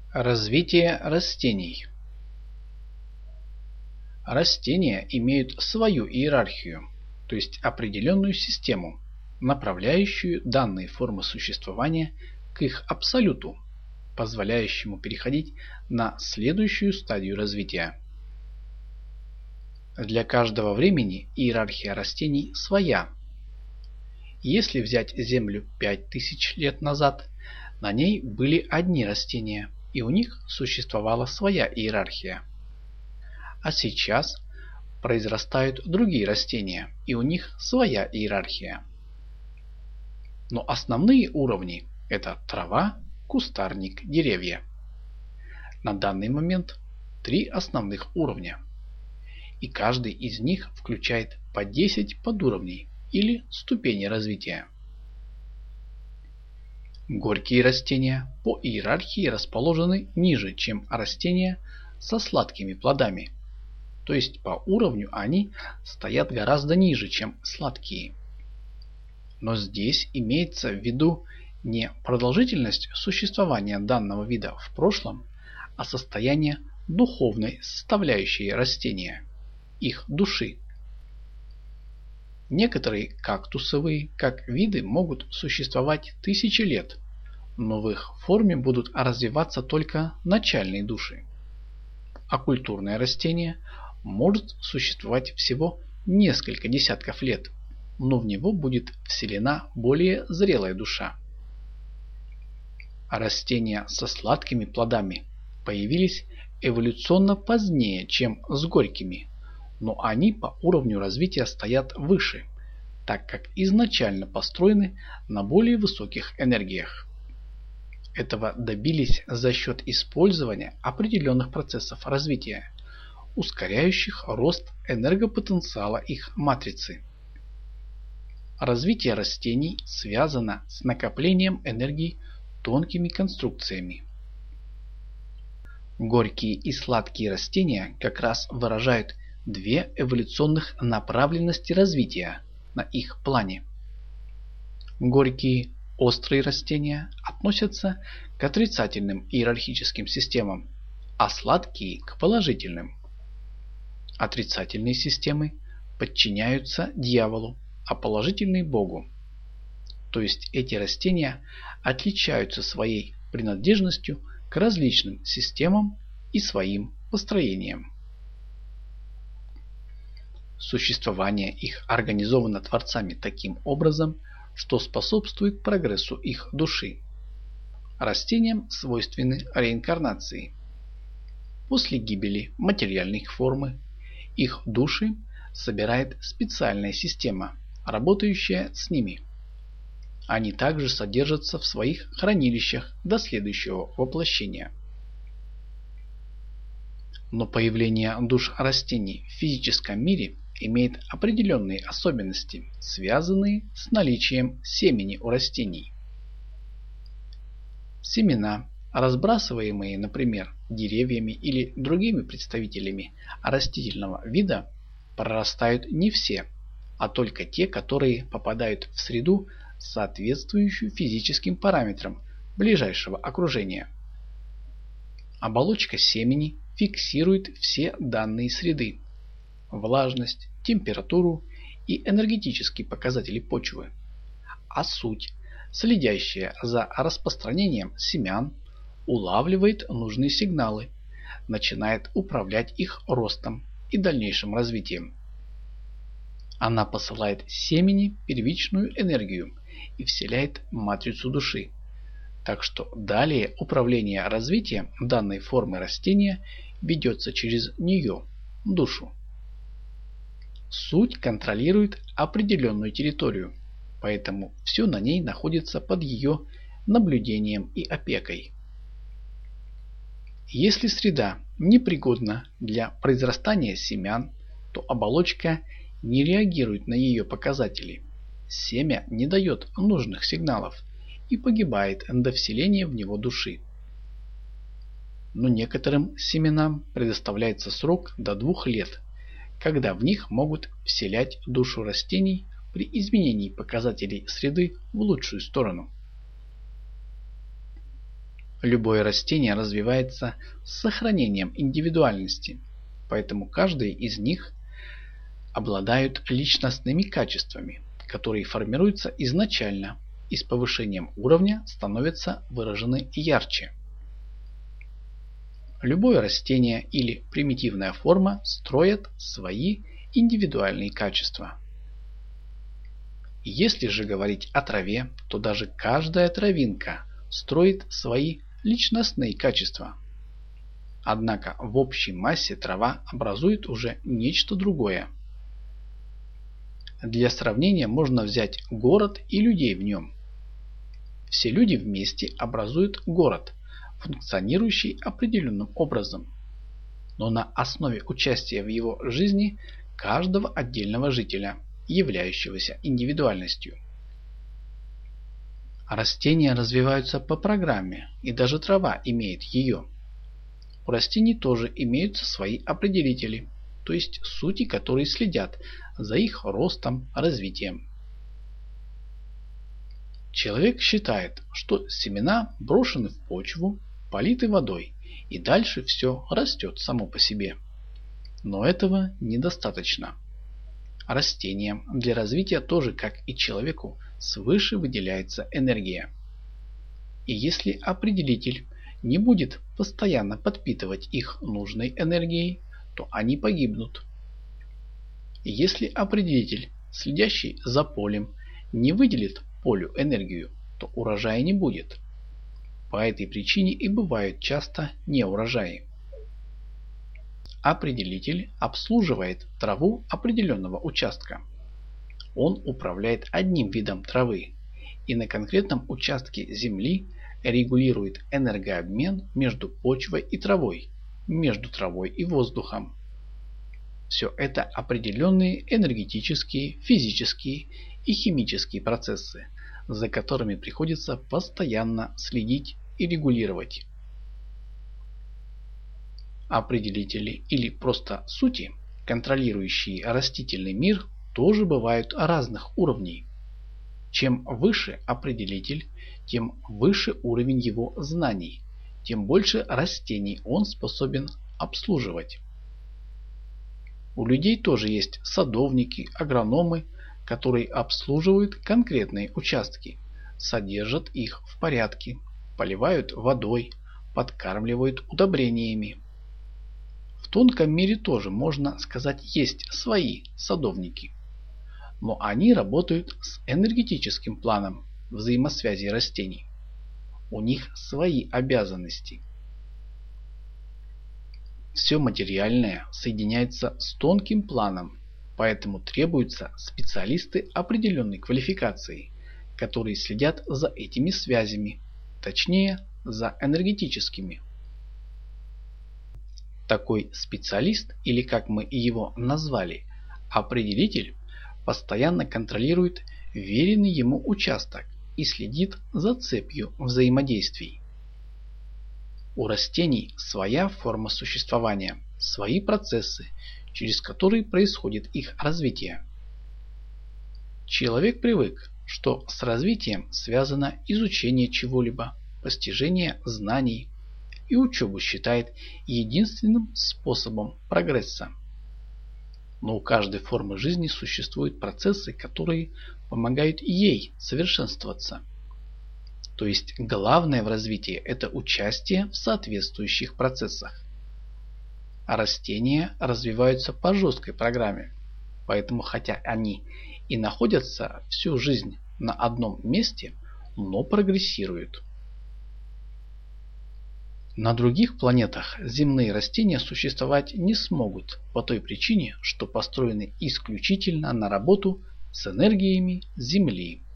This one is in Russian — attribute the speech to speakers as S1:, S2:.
S1: Развитие растений. Растения имеют свою иерархию, то есть определенную систему, направляющую данные формы существования к их абсолюту, позволяющему переходить на следующую стадию развития. Для каждого времени иерархия растений своя. Если взять Землю 5000 лет назад, на ней были одни растения, и у них существовала своя иерархия. А сейчас произрастают другие растения, и у них своя иерархия. Но основные уровни – это трава, кустарник, деревья. На данный момент 3 основных уровня. И каждый из них включает по 10 подуровней или ступени развития. Горькие растения по иерархии расположены ниже, чем растения со сладкими плодами. То есть по уровню они стоят гораздо ниже, чем сладкие. Но здесь имеется в виду не продолжительность существования данного вида в прошлом, а состояние духовной составляющей растения, их души. Некоторые кактусовые как виды могут существовать тысячи лет, но в их форме будут развиваться только начальные души. А культурное растение может существовать всего несколько десятков лет, но в него будет вселена более зрелая душа. А растения со сладкими плодами появились эволюционно позднее, чем с горькими, но они по уровню развития стоят выше, так как изначально построены на более высоких энергиях. Этого добились за счет использования определенных процессов развития, ускоряющих рост энергопотенциала их матрицы. Развитие растений связано с накоплением энергии тонкими конструкциями. Горькие и сладкие растения как раз выражают две эволюционных направленности развития на их плане. Горькие острые растения относятся к отрицательным иерархическим системам, а сладкие к положительным. Отрицательные системы подчиняются дьяволу, а положительные Богу. То есть эти растения отличаются своей принадлежностью к различным системам и своим построением. Существование их организовано творцами таким образом, что способствует прогрессу их души. Растениям свойственны реинкарнации. После гибели материальной формы их души собирает специальная система, работающая с ними. Они также содержатся в своих хранилищах до следующего воплощения. Но появление душ растений в физическом мире имеет определенные особенности, связанные с наличием семени у растений. Семена, разбрасываемые, например, деревьями или другими представителями растительного вида, прорастают не все, а только те, которые попадают в среду, соответствующую физическим параметрам ближайшего окружения. Оболочка семени фиксирует все данные среды: влажность, температуру и энергетические показатели почвы, а суть, следящая за распространением семян, улавливает нужные сигналы, начинает управлять их ростом и дальнейшим развитием. Она посылает семени первичную энергию и вселяет матрицу души, так что далее управление развитием данной формы растения ведется через нее, душу. Суть контролирует определенную территорию, поэтому все на ней находится под ее наблюдением и опекой. Если среда непригодна для произрастания семян, то оболочка не реагирует на ее показатели. Семя не дает нужных сигналов и погибает до вселения в него души. Но некоторым семенам предоставляется срок до 2 лет, когда в них могут вселять душу растений при изменении показателей среды в лучшую сторону. Любое растение развивается с сохранением индивидуальности, поэтому каждый из них обладают личностными качествами, которые формируются изначально и с повышением уровня становятся выражены ярче. Любое растение или примитивная форма строят свои индивидуальные качества. Если же говорить о траве, то даже каждая травинка строит свои личностные качества. Однако в общей массе трава образует уже нечто другое. Для сравнения можно взять город и людей в нем. Все люди вместе образуют город, функционирующий определенным образом, но на основе участия в его жизни каждого отдельного жителя, являющегося индивидуальностью. Растения развиваются по программе, и даже трава имеет ее. У растений тоже имеются свои определители, то есть сути, которые следят за их ростом, развитием. Человек считает, что семена брошены в почву, политы водой, и дальше все растет само по себе. Но этого недостаточно. Растениям для развития тоже, как и человеку, свыше выделяется энергия. И если определитель не будет постоянно подпитывать их нужной энергией, то они погибнут. И если определитель, следящий за полем, не выделит полю энергию, то урожая не будет. По этой причине и бывают часто неурожаи. Определитель обслуживает траву определенного участка. Он управляет одним видом травы и на конкретном участке земли регулирует энергообмен между почвой и травой, между травой и воздухом. Все это определенные энергетические, физические и химические процессы, за которыми приходится постоянно следить и регулировать. Определители или просто сути, контролирующие растительный мир, тоже бывают разных уровней. Чем выше определитель, тем выше уровень его знаний, тем больше растений он способен обслуживать. У людей тоже есть садовники, агрономы, которые обслуживают конкретные участки, содержат их в порядке, поливают водой, подкармливают удобрениями. В тонком мире тоже, можно сказать, есть свои садовники. Но они работают с энергетическим планом взаимосвязи растений. У них свои обязанности. Все материальное соединяется с тонким планом, поэтому требуются специалисты определенной квалификации, которые следят за этими связями, точнее, за энергетическими. Такой специалист, или как мы его назвали, определитель, постоянно контролирует веренный ему участок и следит за цепью взаимодействий. У растений своя форма существования, свои процессы, через которые происходит их развитие. Человек привык, что с развитием связано изучение чего-либо, постижение знаний, и учебу считает единственным способом прогресса. Но у каждой формы жизни существуют процессы, которые помогают ей совершенствоваться. То есть главное в развитии – это участие в соответствующих процессах. А растения развиваются по жесткой программе, поэтому хотя они и находятся всю жизнь на одном месте, но прогрессируют. На других планетах земные растения существовать не смогут по той причине, что построены исключительно на работу с энергиями Земли.